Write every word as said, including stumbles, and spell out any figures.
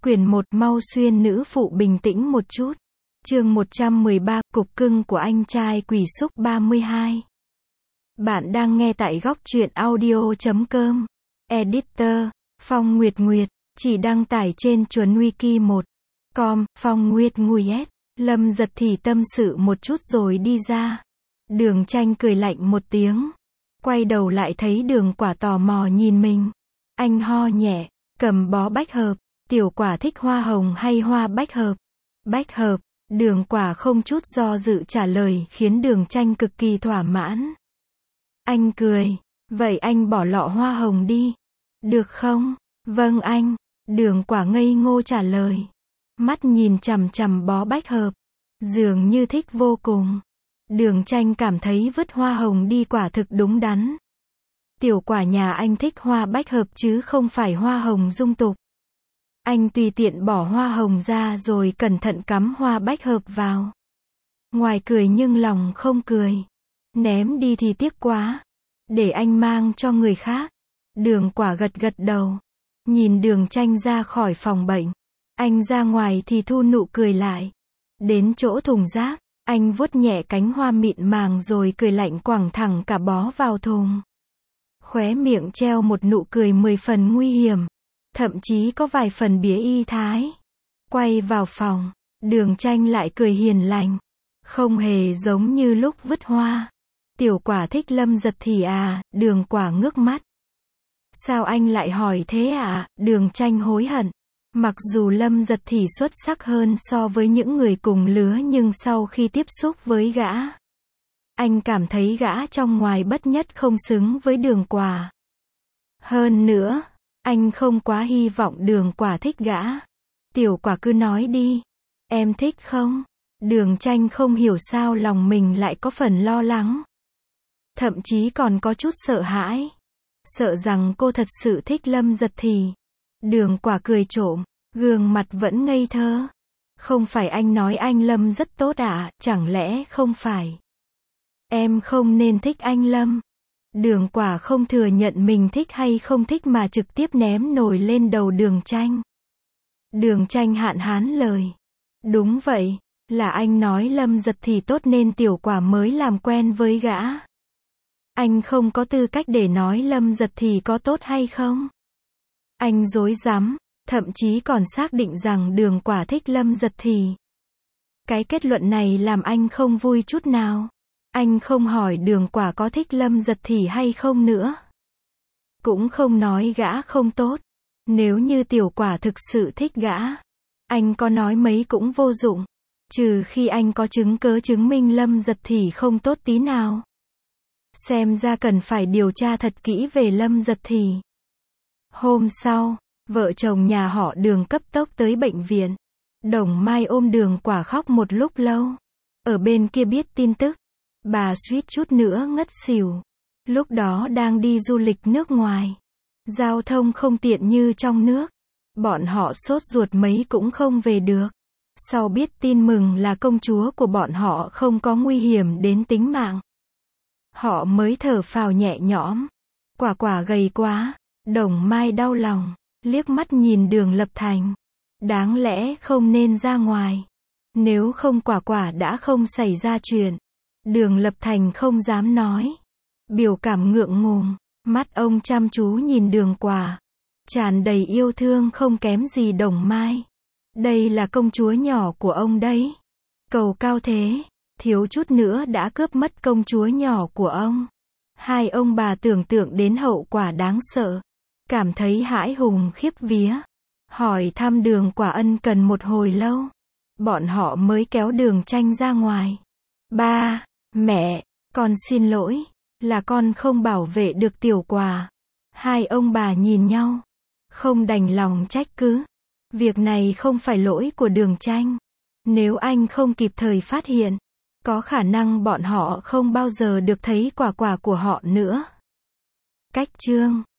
Quyển một, mau xuyên nữ phụ bình tĩnh một chút. Chương một trăm mười ba, cục cưng của anh trai quỷ xúc ba mươi hai. Bạn đang nghe tại góc truyện audio chấm com. Editor, Phong Nguyệt Nguyệt, chỉ đăng tải trên chuẩn wiki một chấm com, Phong Nguyệt Nguyệt. Lâm Giật thì tâm sự một chút rồi đi ra. Đường Tranh cười lạnh một tiếng. Quay đầu lại thấy Đường Quả tò mò nhìn mình. Anh ho nhẹ, cầm bó bách hợp. Tiểu Quả thích hoa hồng hay hoa bách hợp? Bách hợp. Đường Quả không chút do dự trả lời khiến Đường Tranh cực kỳ thỏa mãn. Anh cười. Vậy anh bỏ lọ hoa hồng đi. Được không? Vâng anh. Đường Quả ngây ngô trả lời. Mắt nhìn chằm chằm bó bách hợp. Dường như thích vô cùng. Đường Tranh cảm thấy vứt hoa hồng đi quả thực đúng đắn. Tiểu Quả nhà anh thích hoa bách hợp chứ không phải hoa hồng dung tục. Anh tùy tiện bỏ hoa hồng ra rồi cẩn thận cắm hoa bách hợp vào. Ngoài cười nhưng lòng không cười. Ném đi thì tiếc quá. Để anh mang cho người khác. Đường Quả gật gật đầu. Nhìn Đường Tranh ra khỏi phòng bệnh. Anh ra ngoài thì thu nụ cười lại. Đến chỗ thùng rác, anh vuốt nhẹ cánh hoa mịn màng rồi cười lạnh quẳng thẳng cả bó vào thùng. Khóe miệng treo một nụ cười mười phần nguy hiểm. Thậm chí có vài phần bía y thái. Quay vào phòng, Đường Tranh lại cười hiền lành. Không hề giống như lúc vứt hoa. Tiểu Quả thích Lâm Giật thì à? Đường Quả ngước mắt. Sao anh lại hỏi thế ạ? Đường Tranh hối hận. Mặc dù Lâm Giật thì xuất sắc hơn so với những người cùng lứa nhưng sau khi tiếp xúc với gã, anh cảm thấy gã trong ngoài bất nhất không xứng với Đường Quả. Hơn nữa, anh không quá hy vọng Đường Quả thích gã. Tiểu Quả cứ nói đi. Em thích không? Đường Tranh không hiểu sao lòng mình lại có phần lo lắng. Thậm chí còn có chút sợ hãi. Sợ rằng cô thật sự thích Lâm Giật thì. Đường Quả cười trộm, gương mặt vẫn ngây thơ. Không phải anh nói anh Lâm rất tốt à, chẳng lẽ không phải? Em không nên thích anh Lâm. Đường Quả không thừa nhận mình thích hay không thích mà trực tiếp ném nổi lên đầu Đường Tranh. Đường Tranh hạn hán lời. Đúng vậy, là anh nói Lâm Giật thì tốt nên Tiểu Quả mới làm quen với gã. Anh không có tư cách để nói Lâm Giật thì có tốt hay không. Anh dối rắm, thậm chí còn xác định rằng Đường Quả thích Lâm Giật thì. Cái kết luận này làm anh không vui chút nào. Anh không hỏi Đường Quả có thích Lâm Giật thì hay không nữa. Cũng không nói gã không tốt. Nếu như Tiểu Quả thực sự thích gã, anh có nói mấy cũng vô dụng. Trừ khi anh có chứng cớ chứng minh Lâm Giật thì không tốt tí nào. Xem ra cần phải điều tra thật kỹ về Lâm Giật thì. Hôm sau, vợ chồng nhà họ Đường cấp tốc tới bệnh viện. Đồng Mai ôm Đường Quả khóc một lúc lâu. Ở bên kia biết tin tức, bà suýt chút nữa ngất xỉu. Lúc đó đang đi du lịch nước ngoài. Giao thông không tiện như trong nước. Bọn họ sốt ruột mấy cũng không về được. Sau biết tin mừng là công chúa của bọn họ không có nguy hiểm đến tính mạng, họ mới thở phào nhẹ nhõm. Quả Quả gầy quá. Đồng Mai đau lòng, liếc mắt nhìn Đường Lập Thành. Đáng lẽ không nên ra ngoài. Nếu không Quả Quả đã không xảy ra chuyện. Đường Lập Thành không dám nói. Biểu cảm ngượng ngùng. Mắt ông chăm chú nhìn Đường Quả. Tràn đầy yêu thương không kém gì Đồng Mai. Đây là công chúa nhỏ của ông đấy. Cầu cao thế, thiếu chút nữa đã cướp mất công chúa nhỏ của ông. Hai ông bà tưởng tượng đến hậu quả đáng sợ. Cảm thấy hãi hùng khiếp vía. Hỏi thăm Đường Quả ân cần một hồi lâu. Bọn họ mới kéo Đường Tranh ra ngoài. Ba, mẹ, con xin lỗi. Là con không bảo vệ được Tiểu Quả. Hai ông bà nhìn nhau. Không đành lòng trách cứ. Việc này không phải lỗi của Đường Tranh. Nếu anh không kịp thời phát hiện, có khả năng bọn họ không bao giờ được thấy quả quả của họ nữa. Cách chương